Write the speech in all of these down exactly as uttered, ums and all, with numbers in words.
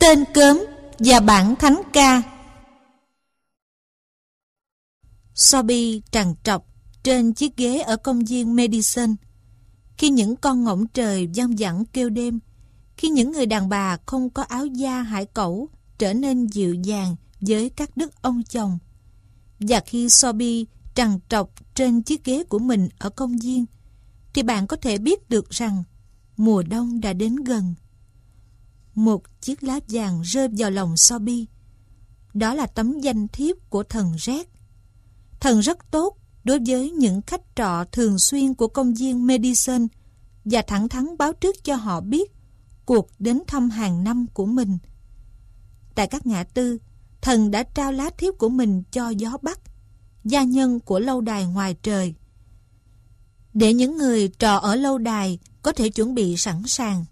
Tên cớm và bản thánh ca. Sophie trằn trọc trên chiếc ghế ở công viên Madison. Khi những con ngỗng trời văng vẳng kêu đêm, khi những người đàn bà không có áo da hải cẩu trở nên dịu dàng với các đức ông chồng, và khi Sophie trằn trọc trên chiếc ghế của mình ở công viên, thì bạn có thể biết được rằng mùa đông đã đến gần. Một chiếc lá vàng rơi vào lòng Sophie. Đó là tấm danh thiếp của thần rét. Thần rất tốt đối với những khách trọ thường xuyên của công viên Madison và thẳng thắn báo trước cho họ biết cuộc đến thăm hàng năm của mình. Tại các ngã tư, thần đã trao lá thiếp của mình cho gió Bắc, gia nhân của lâu đài ngoài trời, để những người trọ ở lâu đài có thể chuẩn bị sẵn sàng.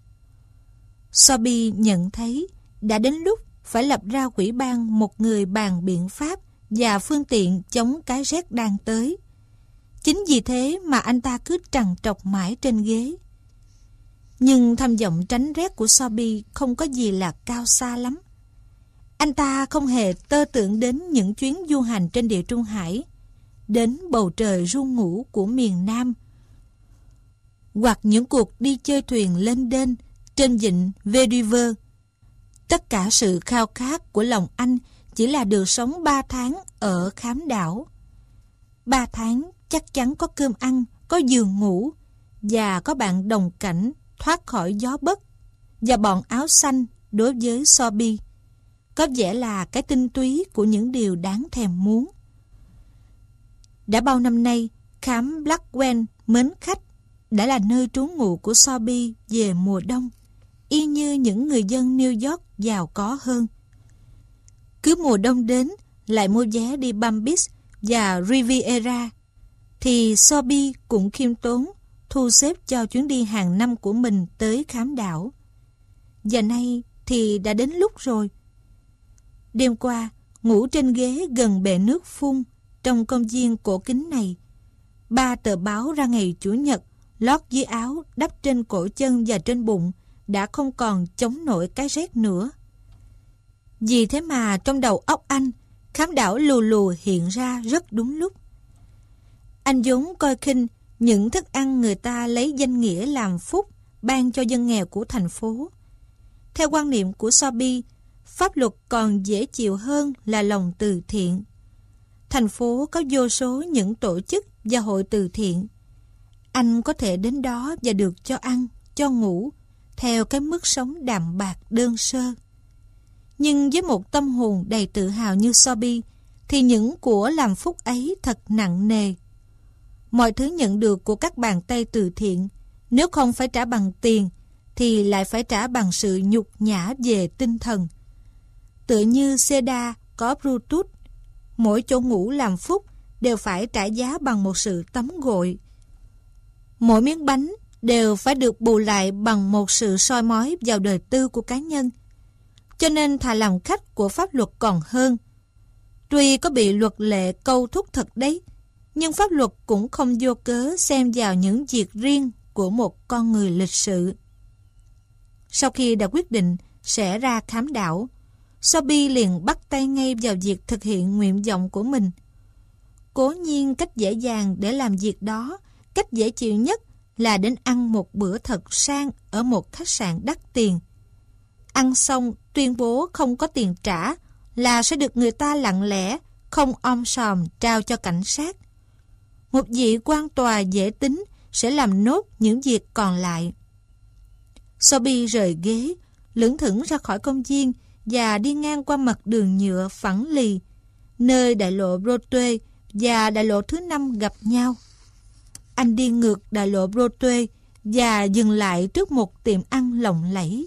Sophie nhận thấy đã đến lúc phải lập ra ủy ban một người bàn biện pháp và phương tiện chống cái rét đang tới. Chính vì thế mà anh ta cứ trằn trọc mãi trên ghế. Nhưng tham vọng tránh rét của Sophie không có gì là cao xa lắm. Anh ta không hề tơ tưởng đến những chuyến du hành trên địa Trung Hải, đến bầu trời ru ngủ của miền Nam, hoặc những cuộc đi chơi thuyền lên đên trên vịnh Vancouver. Tất cả sự khao khát của lòng anh chỉ là được sống ba tháng ở khám đảo. Ba tháng chắc chắn có cơm ăn, có giường ngủ, và có bạn đồng cảnh thoát khỏi gió Bất và bọn áo xanh. Đối với Sophie, có vẻ là cái tinh túy của những điều đáng thèm muốn. Đã bao năm nay, khám Blackwell mến khách đã là nơi trú ngụ của Sophie về mùa đông, y như những người dân New York giàu có hơn. Cứ mùa đông đến lại mua vé đi Palm Beach và Riviera, thì Sophie cũng khiêm tốn thu xếp cho chuyến đi hàng năm của mình tới khám đảo. Giờ nay thì đã đến lúc rồi. Đêm qua, ngủ trên ghế gần bể nước phun trong công viên cổ kính này, ba tờ báo ra ngày Chủ nhật lót dưới áo, đắp trên cổ chân và trên bụng đã không còn chống nổi cái rét nữa. Vì thế mà trong đầu óc anh, khám đảo lù lù hiện ra rất đúng lúc. Anh vốn coi khinh những thức ăn người ta lấy danh nghĩa làm phúc ban cho dân nghèo của thành phố. Theo quan niệm của Sophie, pháp luật còn dễ chịu hơn là lòng từ thiện. Thành phố có vô số những tổ chức và hội từ thiện. Anh có thể đến đó và được cho ăn, cho ngủ, theo cái mức sống đạm bạc đơn sơ. Nhưng với một tâm hồn đầy tự hào như Sophie, thì những của làm phúc ấy thật nặng nề. Mọi thứ nhận được của các bàn tay từ thiện, nếu không phải trả bằng tiền, thì lại phải trả bằng sự nhục nhã về tinh thần. Tựa như Seda có Brutus, mỗi chỗ ngủ làm phúc đều phải trả giá bằng một sự tắm gội. Mỗi miếng bánh đều phải được bù lại bằng một sự soi mói vào đời tư của cá nhân. Cho nên thà làm khách của pháp luật còn hơn. Tuy có bị luật lệ câu thúc thật đấy, nhưng pháp luật cũng không vô cớ xem vào những việc riêng của một con người lịch sự. Sau khi đã quyết định sẽ ra khám đảo, Sophie liền bắt tay ngay vào việc thực hiện nguyện vọng của mình. Cố nhiên cách dễ dàng để làm việc đó, cách dễ chịu nhất là đến ăn một bữa thật sang ở một khách sạn đắt tiền. Ăn xong tuyên bố không có tiền trả là sẽ được người ta lặng lẽ, không om sòm trao cho cảnh sát. Một vị quan tòa dễ tính sẽ làm nốt những việc còn lại. Sophie rời ghế, lững thững ra khỏi công viên và đi ngang qua mặt đường nhựa phẳng lì, nơi đại lộ Broadway và đại lộ thứ năm gặp nhau. Anh đi ngược đại lộ Broadway và dừng lại trước một tiệm ăn lộng lẫy.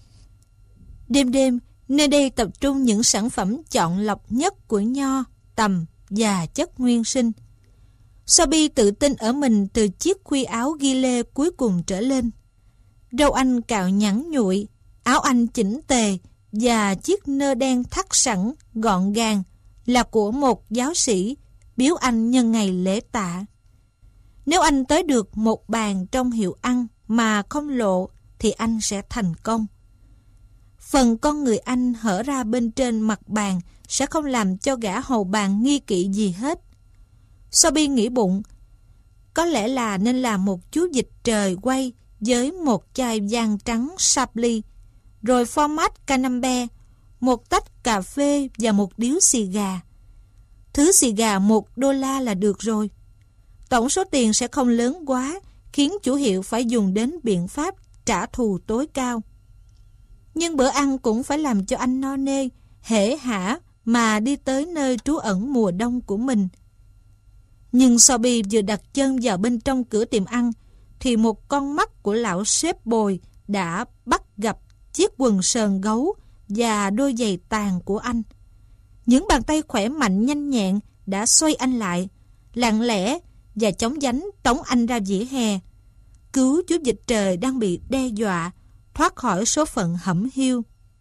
Đêm đêm, nơi đây tập trung những sản phẩm chọn lọc nhất của nho, tằm và chất nguyên sinh. Sophie tự tin ở mình từ chiếc khuy áo ghi lê cuối cùng trở lên. Râu anh cạo nhẵn nhụi, áo anh chỉnh tề và chiếc nơ đen thắt sẵn gọn gàng là của một giáo sĩ biếu anh nhân ngày lễ tạ. Nếu anh tới được một bàn trong hiệu ăn mà không lộ thì anh sẽ thành công. phần con người anh hở ra bên trên mặt bàn sẽ không làm cho gã hầu bàn nghi kỵ gì hết. Sophie nghĩ bụng, có lẽ là nên làm một chú vịt trời quay với một chai vang trắng Chablis, rồi format Camembert, một tách cà phê và một điếu xì gà. Thứ xì gà một đô la là được rồi. Tổng số tiền sẽ không lớn quá, khiến chủ hiệu phải dùng đến biện pháp trả thù tối cao. Nhưng bữa ăn cũng phải làm cho anh no nê, hễ hả mà đi tới nơi trú ẩn mùa đông của mình. Nhưng Sophie vừa đặt chân vào bên trong cửa tiệm ăn, thì một con mắt của lão sếp bồi đã bắt gặp chiếc quần sờn gấu và đôi giày tàn của anh. Những bàn tay khỏe mạnh nhanh nhẹn đã xoay anh lại, lặng lẽ và chóng vánh tống anh ra vỉa hè, cứu chú vịt trời đang bị đe dọa thoát khỏi số phận hẩm hiu.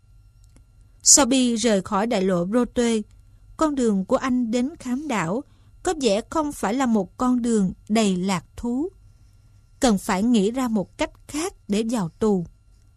Sophie rời khỏi đại lộ Broadway. Con đường của anh đến khám đảo có vẻ không phải là một con đường đầy lạc thú. Cần phải nghĩ ra một cách khác để vào tù.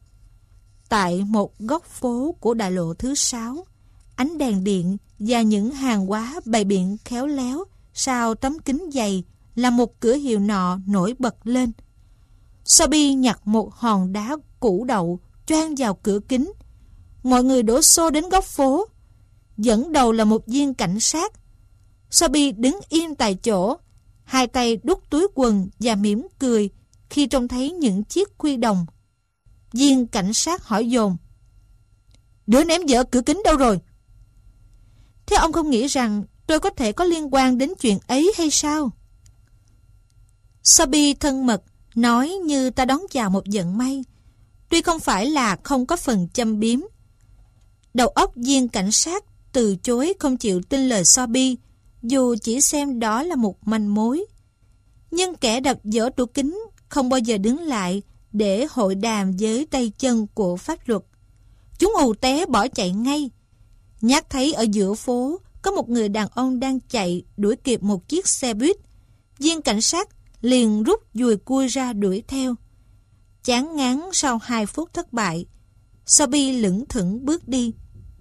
Tại một góc phố của đại lộ thứ sáu, ánh đèn điện và những hàng hóa bày biện khéo léo sau tấm kính dày là một cửa hiệu nọ nổi bật lên. Sophie nhặt một hòn đá củ đậu choang vào cửa kính. Mọi người đổ xô đến góc phố. Dẫn đầu là một viên cảnh sát. Sophie đứng yên tại chỗ, hai tay đút túi quần và mỉm cười khi trông thấy những chiếc khuy đồng. Viên cảnh sát hỏi dồn: "Đứa ném vỡ cửa kính đâu rồi?" "Thế ông không nghĩ rằng tôi có thể có liên quan đến chuyện ấy hay sao?" Sophie thân mật nói như ta đón chào một vận may, tuy không phải là không có phần châm biếm. Đầu óc viên cảnh sát từ chối không chịu tin lời Sophie, dù chỉ xem đó là một manh mối. Nhưng kẻ đập vỡ tủ kính không bao giờ đứng lại để hội đàm với tay chân của pháp luật. Chúng ù té bỏ chạy ngay. Nhát thấy ở giữa phố có một người đàn ông đang chạy đuổi kịp một chiếc xe buýt, viên cảnh sát liền rút dùi cui ra đuổi theo. Chán ngán sau hai phút thất bại, Sophie lững thững bước đi.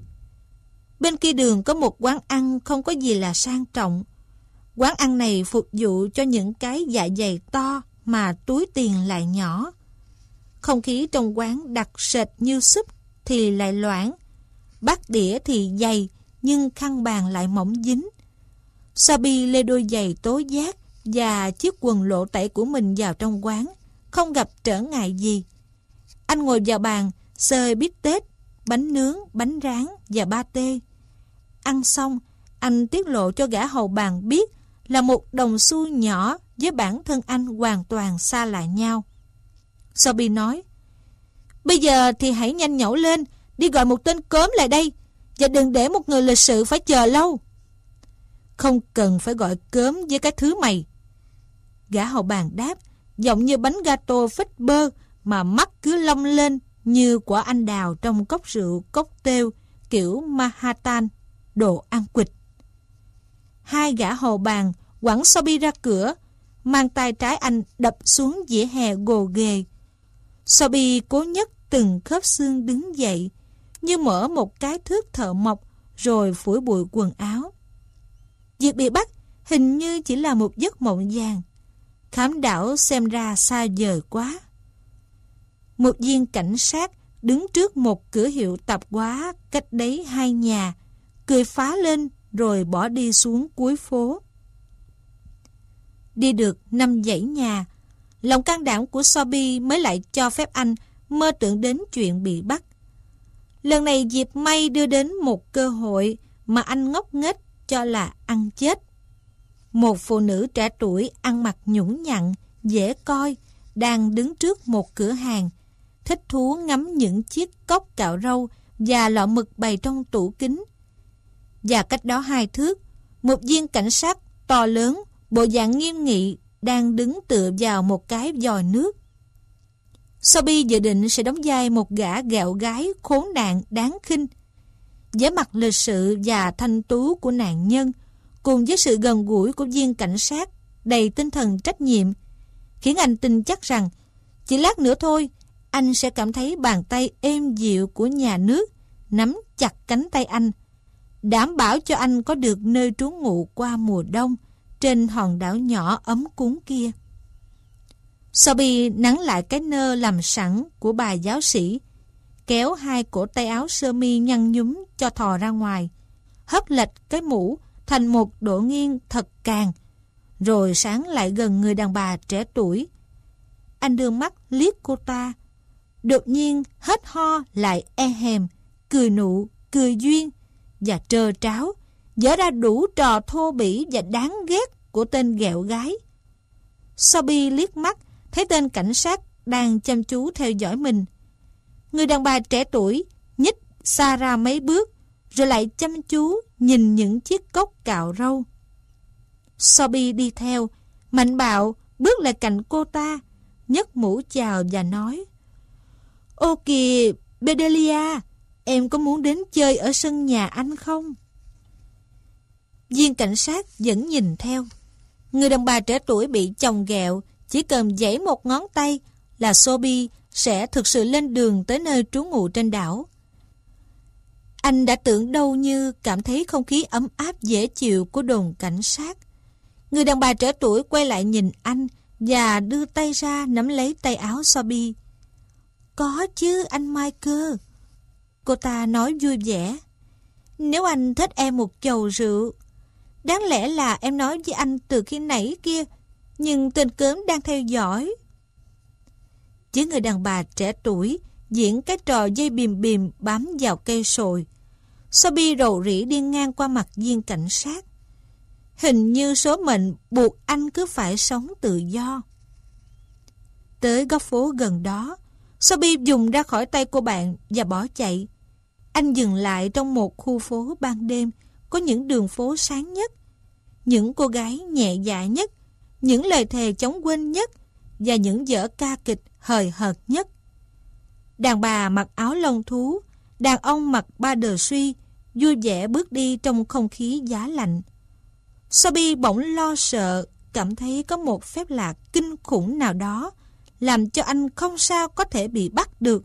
Bên kia đường có một quán ăn không có gì là sang trọng. Quán ăn này phục vụ cho những cái dạ dày to mà túi tiền lại nhỏ. Không khí trong quán đặc sệt như súp thì lại loãng, bát đĩa thì dày nhưng khăn bàn lại mỏng dính. Sophie lê đôi giày tố giác và chiếc quần lộ tẩy của mình vào trong quán, không gặp trở ngại gì. Anh ngồi vào bàn xơi bít tết, bánh nướng, bánh rán và ba tê. Ăn xong, anh tiết lộ cho gã hầu bàn biết là một đồng xu nhỏ với bản thân anh hoàn toàn xa lạ nhau. Sophie nói: "Bây giờ thì hãy nhanh nhẩu lên, đi gọi một tên cớm lại đây, và đừng để một người lịch sự phải chờ lâu." "Không cần phải gọi cớm với cái thứ mày," gã hầu bàn đáp, giọng như bánh gato phết bơ mà mắt cứ long lên như quả anh đào trong cốc rượu cocktail kiểu Manhattan, đồ ăn quỵt. Hai gã hầu bàn quẳng Sophie ra cửa, mang tay trái anh đập xuống vỉa hè gồ ghề. Sophie cố nhấc từng khớp xương đứng dậy, như mở một cái thước thợ mộc rồi phủi bụi quần áo. Việc bị bắt hình như chỉ là một giấc mộng vàng. Khám đảo xem ra xa vời quá. Một viên cảnh sát đứng trước một cửa hiệu tạp hóa cách đấy hai nhà, cười phá lên rồi bỏ đi xuống cuối phố. Đi được năm dãy nhà, lòng can đảm của Sophie mới lại cho phép anh mơ tưởng đến chuyện bị bắt. Lần này dịp may đưa đến một cơ hội mà anh ngốc nghếch cho là ăn chết. Một phụ nữ trẻ tuổi ăn mặc nhũng nhặn, dễ coi, đang đứng trước một cửa hàng, thích thú ngắm những chiếc cốc cạo râu và lọ mực bày trong tủ kính. Và cách đó hai thước, một viên cảnh sát to lớn, bộ dạng nghiêm nghị, đang đứng tựa vào một cái vòi nước. Sophie dự định sẽ đóng vai một gã ghẹo gái khốn nạn đáng khinh. Vẻ mặt lịch sự và thanh tú của nạn nhân, cùng với sự gần gũi của viên cảnh sát đầy tinh thần trách nhiệm, khiến anh tin chắc rằng chỉ lát nữa thôi anh sẽ cảm thấy bàn tay êm dịu của nhà nước nắm chặt cánh tay anh, đảm bảo cho anh có được nơi trú ngụ qua mùa đông trên hòn đảo nhỏ ấm cúng kia. Sophie nắn lại cái nơ làm sẵn của bà giáo sĩ, kéo hai cổ tay áo sơ mi nhăn nhúm cho thò ra ngoài, hất lệch cái mũ thành một độ nghiêng thật càng, rồi sáng lại gần người đàn bà trẻ tuổi. Anh đưa mắt liếc cô ta, đột nhiên hết ho lại e hèm, cười nụ, cười duyên và trơ tráo, dở ra đủ trò thô bỉ và đáng ghét của tên ghẹo gái. Sophie liếc mắt thấy tên cảnh sát đang chăm chú theo dõi mình. Người đàn bà trẻ tuổi nhích xa ra mấy bước, rồi lại chăm chú nhìn những chiếc cốc cạo râu. Sophie đi theo, mạnh bạo bước lại cạnh cô ta, nhấc mũ chào và nói: "Ô kìa, Bedelia, em có muốn đến chơi ở sân nhà anh không?" Viên cảnh sát vẫn nhìn theo. Người đàn bà trẻ tuổi bị chồng ghẹo, chỉ cần giãy một ngón tay là Sophie sẽ thực sự lên đường tới nơi trú ngụ trên đảo. Anh đã tưởng đâu như cảm thấy không khí ấm áp dễ chịu của đồn cảnh sát. Người đàn bà trẻ tuổi quay lại nhìn anh và đưa tay ra nắm lấy tay áo Sophie. "Có chứ anh Michael," cô ta nói vui vẻ. "Nếu anh thích em một chầu rượu. Đáng lẽ là em nói với anh từ khi nãy kia, nhưng tên cớm đang theo dõi." Chứ người đàn bà trẻ tuổi diễn cái trò dây bìm bìm bám vào cây sồi. Sophie rầu rĩ đi ngang qua mặt viên cảnh sát. Hình như số mệnh buộc anh cứ phải sống tự do. Tới góc phố gần đó, Sophie dùng ra khỏi tay cô bạn và bỏ chạy. Anh dừng lại trong một khu phố ban đêm có những đường phố sáng nhất, những cô gái nhẹ dạ nhất, những lời thề chống quên nhất và những vở ca kịch hời hợt nhất. Đàn bà mặc áo lông thú, đàn ông mặc ba đờ suy, vui vẻ bước đi trong không khí giá lạnh. Sophie bỗng lo sợ, cảm thấy có một phép lạ kinh khủng nào đó làm cho anh không sao có thể bị bắt được.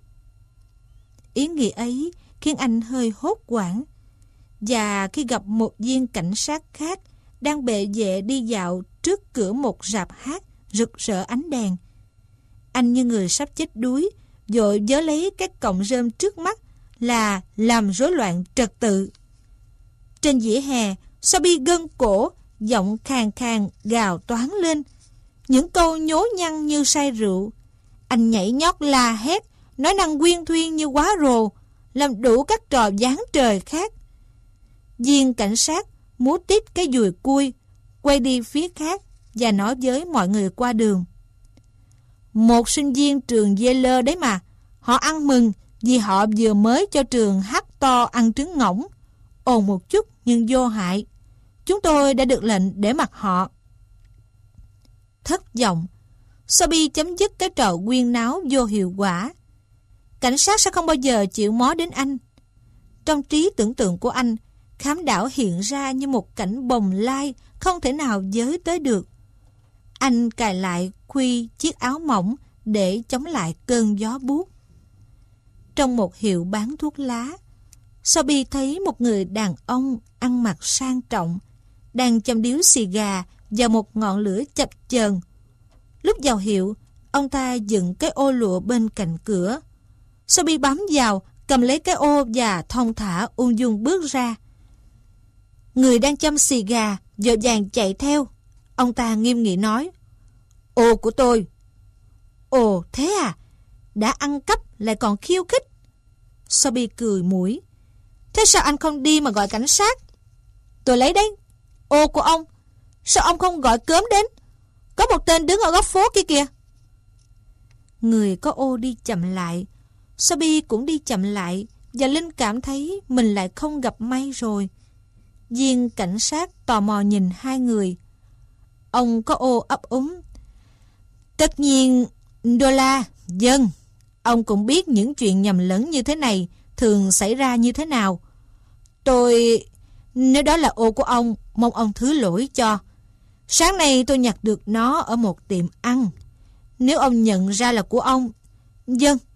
Ý nghĩ ấy khiến anh hơi hốt hoảng. Và khi gặp một viên cảnh sát khác đang bệ vệ đi dạo trước cửa một rạp hát rực rỡ ánh đèn, anh như người sắp chết đuối, vội vớ lấy cái cọng rơm trước mắt là làm rối loạn trật tự. Trên vỉa hè, Sophie gân cổ, giọng khàn khàn gào toáng lên những câu nhố nhăng như say rượu. Anh nhảy nhót la hét, nói năng quyên thuyên như quá rồ, làm đủ các trò giáng trời khác. Viên cảnh sát múa tít cái dùi cui, quay đi phía khác và nói với mọi người qua đường: "Một sinh viên trường Yale đấy mà, họ ăn mừng vì họ vừa mới cho trường hát to ăn trứng ngỗng, ồn một chút nhưng vô hại. Chúng tôi đã được lệnh để mặc họ." Thất vọng, Sophie chấm dứt cái trò quyên náo vô hiệu quả. Cảnh sát sẽ không bao giờ chịu mó đến anh. Trong trí tưởng tượng của anh, khám đảo hiện ra như một cảnh bồng lai không thể nào với tới được. Anh cài lại khuy chiếc áo mỏng để chống lại cơn gió buốt. Trong một hiệu bán thuốc lá, Sophie thấy một người đàn ông ăn mặc sang trọng đang châm điếu xì gà vào một ngọn lửa chập chờn. Lúc vào hiệu, ông ta dựng cái ô lụa bên cạnh cửa. Sophie bám vào, cầm lấy cái ô và thong thả ung dung bước ra. Người đang châm xì gà vội vàng chạy theo. Ông ta nghiêm nghị nói: "Ô của tôi." "Ồ, thế à? Đã ăn cắp lại còn khiêu khích." Sophie cười mũi. "Thế sao anh không đi mà gọi cảnh sát?" "Tôi lấy đấy. Ô của ông. Sao ông không gọi cớm đến? Có một tên đứng ở góc phố kia kìa." Người có ô đi chậm lại. Sophie cũng đi chậm lại, và Linh cảm thấy mình lại không gặp may rồi. Viên cảnh sát tò mò nhìn hai người. Ông có ô ấp úng: "Tất nhiên, Đô-la, dân. Ông cũng biết những chuyện nhầm lẫn như thế này thường xảy ra như thế nào. Tôi... Nếu đó là ô của ông, mong ông thứ lỗi cho. Sáng nay tôi nhặt được nó ở một tiệm ăn. Nếu ông nhận ra là của ông..." "Dân,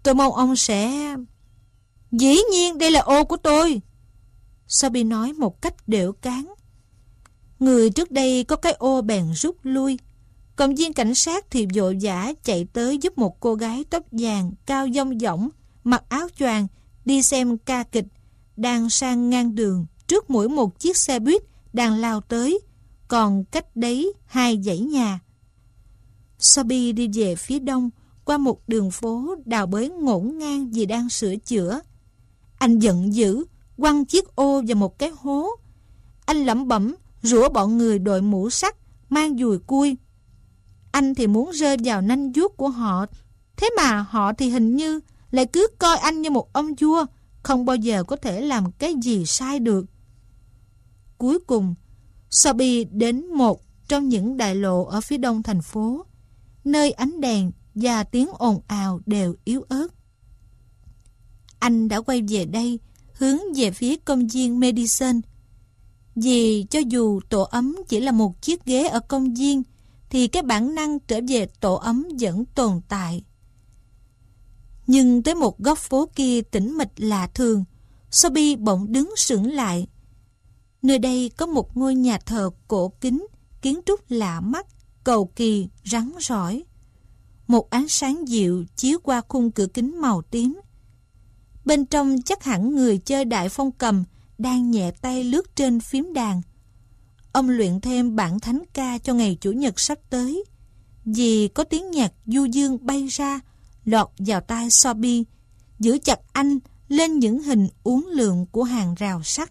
Tôi mong ông sẽ... Dĩ nhiên đây là ô của tôi, Sophie nói một cách đểu cáng. Người trước đây có cái ô bèn rút lui. Công viên cảnh sát thì vội vã chạy tới giúp một cô gái tóc vàng, cao dong dỏng, mặc áo choàng, đi xem ca kịch, đang sang ngang đường trước mỗi một chiếc xe buýt đang lao tới, còn cách đấy hai dãy nhà. Sophie đi về phía đông qua một đường phố đào bới ngổn ngang vì đang sửa chữa. Anh giận dữ quăng chiếc ô vào một cái hố. Anh lẩm bẩm rủa bọn người đội mũ sắt mang dùi cui. Anh thì muốn rơi vào nanh vuốt của họ, thế mà họ thì hình như lại cứ coi anh như một ông vua, không bao giờ có thể làm cái gì sai được. Cuối cùng, Sophie đến một trong những đại lộ ở phía đông thành phố, nơi ánh đèn và tiếng ồn ào đều yếu ớt. Anh đã quay về đây, hướng về phía công viên Madison. Vì cho dù tổ ấm chỉ là một chiếc ghế ở công viên, thì cái bản năng trở về tổ ấm vẫn tồn tại. Nhưng tới một góc phố kia tĩnh mịch lạ thường, Sophie bỗng đứng sững lại. Nơi đây có một ngôi nhà thờ cổ kính, kiến trúc lạ mắt, cầu kỳ, rắn rỏi. Một ánh sáng dịu chiếu qua khung cửa kính màu tím. Bên trong chắc hẳn người chơi đại phong cầm đang nhẹ tay lướt trên phím đàn. Ông luyện thêm bản thánh ca cho ngày Chủ nhật sắp tới, vì có tiếng nhạc du dương bay ra, lọt vào tai Sophie, giữ chặt anh lên những hình uốn lượn của hàng rào sắt.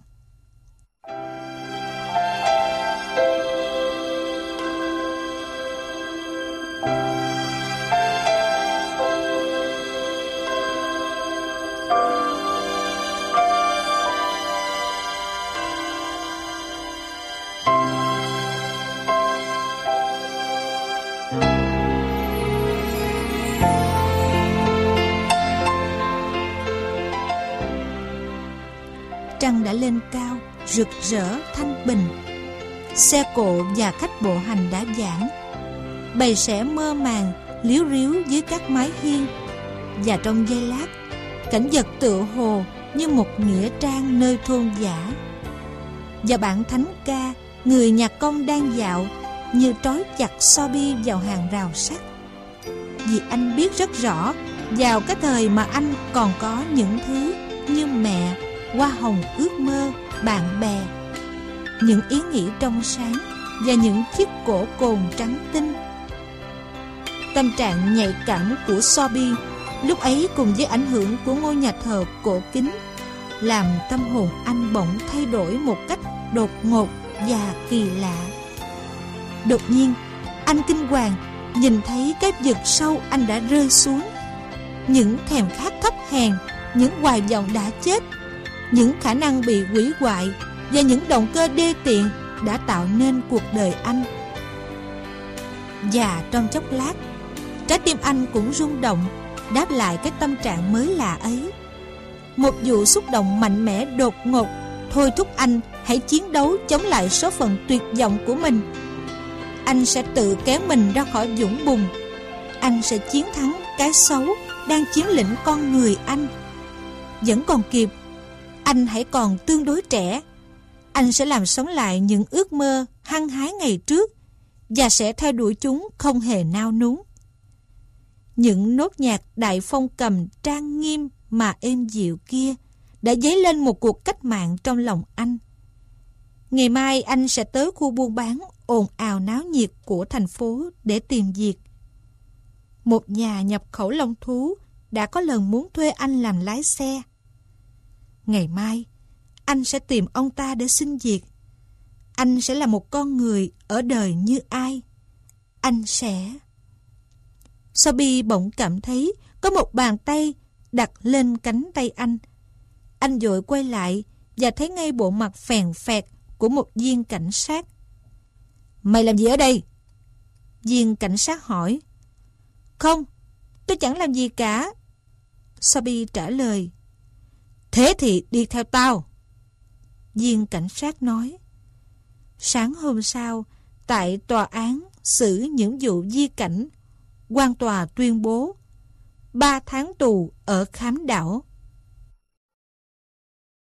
Trăng đã lên cao, rực rỡ, thanh bình. Xe cộ và khách bộ hành đã giãn. Bầy sẻ mơ màng, líu ríu dưới các mái hiên. Và trong giây lát, cảnh vật tựa hồ như một nghĩa trang nơi thôn dã. Và bản thánh ca, người nhạc công đang dạo, như trói chặt Sophie vào hàng rào sắt. Vì anh biết rất rõ, vào cái thời mà anh còn có những thứ như mẹ, hoa hồng ước mơ, bạn bè, những ý nghĩ trong sáng và những chiếc cổ cồn trắng tinh. Tâm trạng nhạy cảm của Sophie lúc ấy cùng với ảnh hưởng của ngôi nhà thờ cổ kính làm tâm hồn anh bỗng thay đổi một cách đột ngột và kỳ lạ. Đột nhiên, anh kinh hoàng nhìn thấy cái vực sâu anh đã rơi xuống. Những thèm khát thấp hèn, những hoài vọng đã chết, những khả năng bị hủy hoại và những động cơ đê tiện đã tạo nên cuộc đời anh. Và trong chốc lát, trái tim anh cũng rung động, đáp lại cái tâm trạng mới lạ ấy. Một vụ xúc động mạnh mẽ đột ngột thôi thúc anh hãy chiến đấu chống lại số phận tuyệt vọng của mình. Anh sẽ tự kéo mình ra khỏi vũng bùn. Anh sẽ chiến thắng cái xấu đang chiếm lĩnh con người anh. Vẫn còn kịp. Anh hãy còn tương đối trẻ. Anh sẽ làm sống lại những ước mơ hăng hái ngày trước và sẽ theo đuổi chúng không hề nao núng. Những nốt nhạc đại phong cầm trang nghiêm mà êm dịu kia đã dấy lên một cuộc cách mạng trong lòng anh. Ngày mai anh sẽ tới khu buôn bán ồn ào náo nhiệt của thành phố để tìm việc. Một nhà nhập khẩu long thú đã có lần muốn thuê anh làm lái xe. Ngày mai, anh sẽ tìm ông ta để xin việc. Anh sẽ là một con người ở đời như ai. Anh sẽ... Sophie bỗng cảm thấy có một bàn tay đặt lên cánh tay anh. Anh vội quay lại và thấy ngay bộ mặt phèn phẹt của một viên cảnh sát. Mày làm gì ở đây? Viên cảnh sát hỏi. Không, tôi chẳng làm gì cả, Sophie trả lời. Thế thì đi theo tao, viên cảnh sát nói. Sáng hôm sau, tại tòa án xử những vụ di cảnh, quan tòa tuyên bố ba tháng tù ở Khám Đảo.